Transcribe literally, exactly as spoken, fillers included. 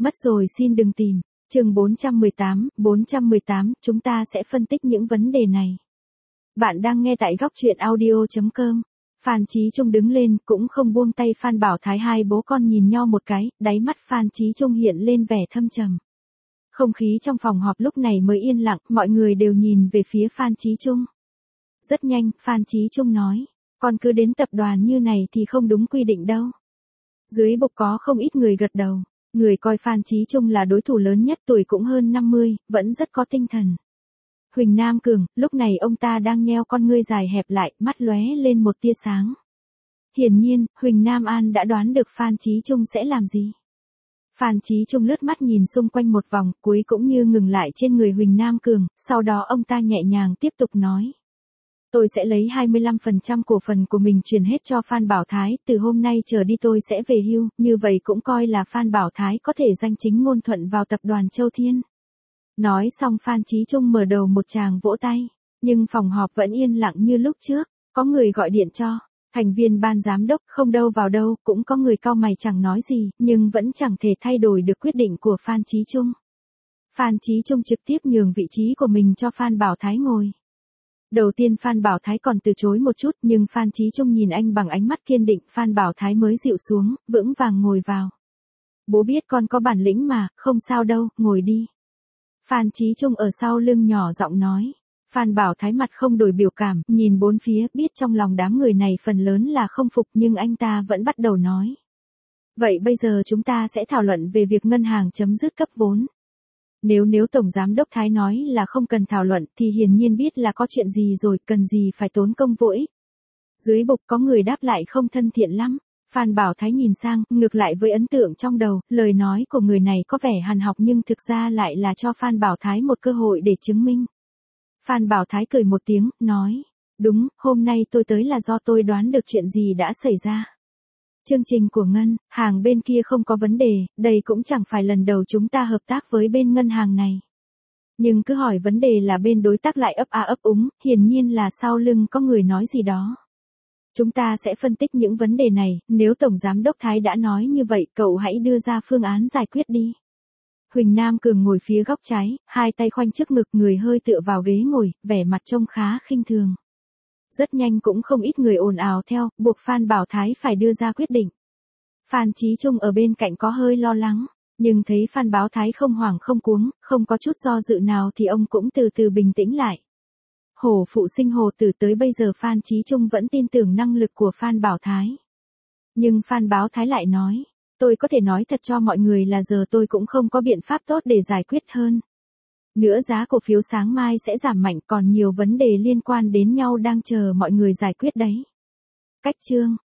Mất rồi xin đừng tìm. Chương bốn trăm mười tám, bốn trăm mười tám, chúng ta sẽ phân tích những vấn đề này. Bạn đang nghe tại góc truyện audio chấm com. Phan Chí Trung đứng lên, cũng không buông tay Phan Bảo Thái, hai bố con nhìn nhau một cái, đáy mắt Phan Chí Trung hiện lên vẻ thâm trầm. Không khí trong phòng họp lúc này mới yên lặng, mọi người đều nhìn về phía Phan Chí Trung. Rất nhanh, Phan Chí Trung nói, con cứ đến tập đoàn như này thì không đúng quy định đâu. Dưới bục có không ít người gật đầu. Người coi Phan Chí Trung là đối thủ lớn nhất, tuổi cũng hơn năm mươi, vẫn rất có tinh thần. Huỳnh Nam Cường, lúc này ông ta đang nheo con ngươi dài hẹp lại, mắt lóe lên một tia sáng. Hiển nhiên, Huỳnh Nam An đã đoán được Phan Chí Trung sẽ làm gì. Phan Chí Trung lướt mắt nhìn xung quanh một vòng, cuối cũng như ngừng lại trên người Huỳnh Nam Cường, sau đó ông ta nhẹ nhàng tiếp tục nói. Tôi sẽ lấy hai mươi lăm phần trăm cổ phần của mình truyền hết cho Phan Bảo Thái, từ hôm nay trở đi tôi sẽ về hưu, như vậy cũng coi là Phan Bảo Thái có thể danh chính ngôn thuận vào tập đoàn Châu Thiên. Nói xong Phan Chí Trung mở đầu một tràng vỗ tay, nhưng phòng họp vẫn yên lặng như lúc trước, có người gọi điện cho thành viên ban giám đốc, không đâu vào đâu, cũng có người cau mày chẳng nói gì, nhưng vẫn chẳng thể thay đổi được quyết định của Phan Chí Trung. Phan Chí Trung trực tiếp nhường vị trí của mình cho Phan Bảo Thái ngồi. Đầu tiên Phan Bảo Thái còn từ chối một chút, nhưng Phan Chí Trung nhìn anh bằng ánh mắt kiên định, Phan Bảo Thái mới dịu xuống, vững vàng ngồi vào. Bố biết con có bản lĩnh mà, không sao đâu, ngồi đi. Phan Chí Trung ở sau lưng nhỏ giọng nói. Phan Bảo Thái mặt không đổi biểu cảm, nhìn bốn phía, biết trong lòng đám người này phần lớn là không phục, nhưng anh ta vẫn bắt đầu nói. Vậy bây giờ chúng ta sẽ thảo luận về việc ngân hàng chấm dứt cấp vốn. Nếu nếu Tổng Giám đốc Thái nói là không cần thảo luận thì hiển nhiên biết là có chuyện gì rồi, cần gì phải tốn công vô ích. Dưới bục có người đáp lại không thân thiện lắm. Phan Bảo Thái nhìn sang, ngược lại với ấn tượng trong đầu, lời nói của người này có vẻ hàn học nhưng thực ra lại là cho Phan Bảo Thái một cơ hội để chứng minh. Phan Bảo Thái cười một tiếng, nói, đúng, hôm nay tôi tới là do tôi đoán được chuyện gì đã xảy ra. Chương trình của ngân hàng bên kia không có vấn đề, đây cũng chẳng phải lần đầu chúng ta hợp tác với bên ngân hàng này. Nhưng cứ hỏi vấn đề là bên đối tác lại ấp a ấp úng, hiển nhiên là sau lưng có người nói gì đó. Chúng ta sẽ phân tích những vấn đề này, nếu Tổng Giám đốc Thái đã nói như vậy, cậu hãy đưa ra phương án giải quyết đi. Huỳnh Nam Cường ngồi phía góc trái, hai tay khoanh trước ngực, người hơi tựa vào ghế ngồi, vẻ mặt trông khá khinh thường. Rất nhanh cũng không ít người ồn ào theo, buộc Phan Bảo Thái phải đưa ra quyết định. Phan Chí Trung ở bên cạnh có hơi lo lắng, nhưng thấy Phan Bảo Thái không hoảng không cuống, không có chút do dự nào thì ông cũng từ từ bình tĩnh lại. Hổ phụ sinh hổ tử, tới bây giờ Phan Chí Trung vẫn tin tưởng năng lực của Phan Bảo Thái. Nhưng Phan Bảo Thái lại nói, tôi có thể nói thật cho mọi người là giờ tôi cũng không có biện pháp tốt để giải quyết hơn. Nữa giá cổ phiếu sáng mai sẽ giảm mạnh, còn nhiều vấn đề liên quan đến nhau đang chờ mọi người giải quyết đấy. Cách chương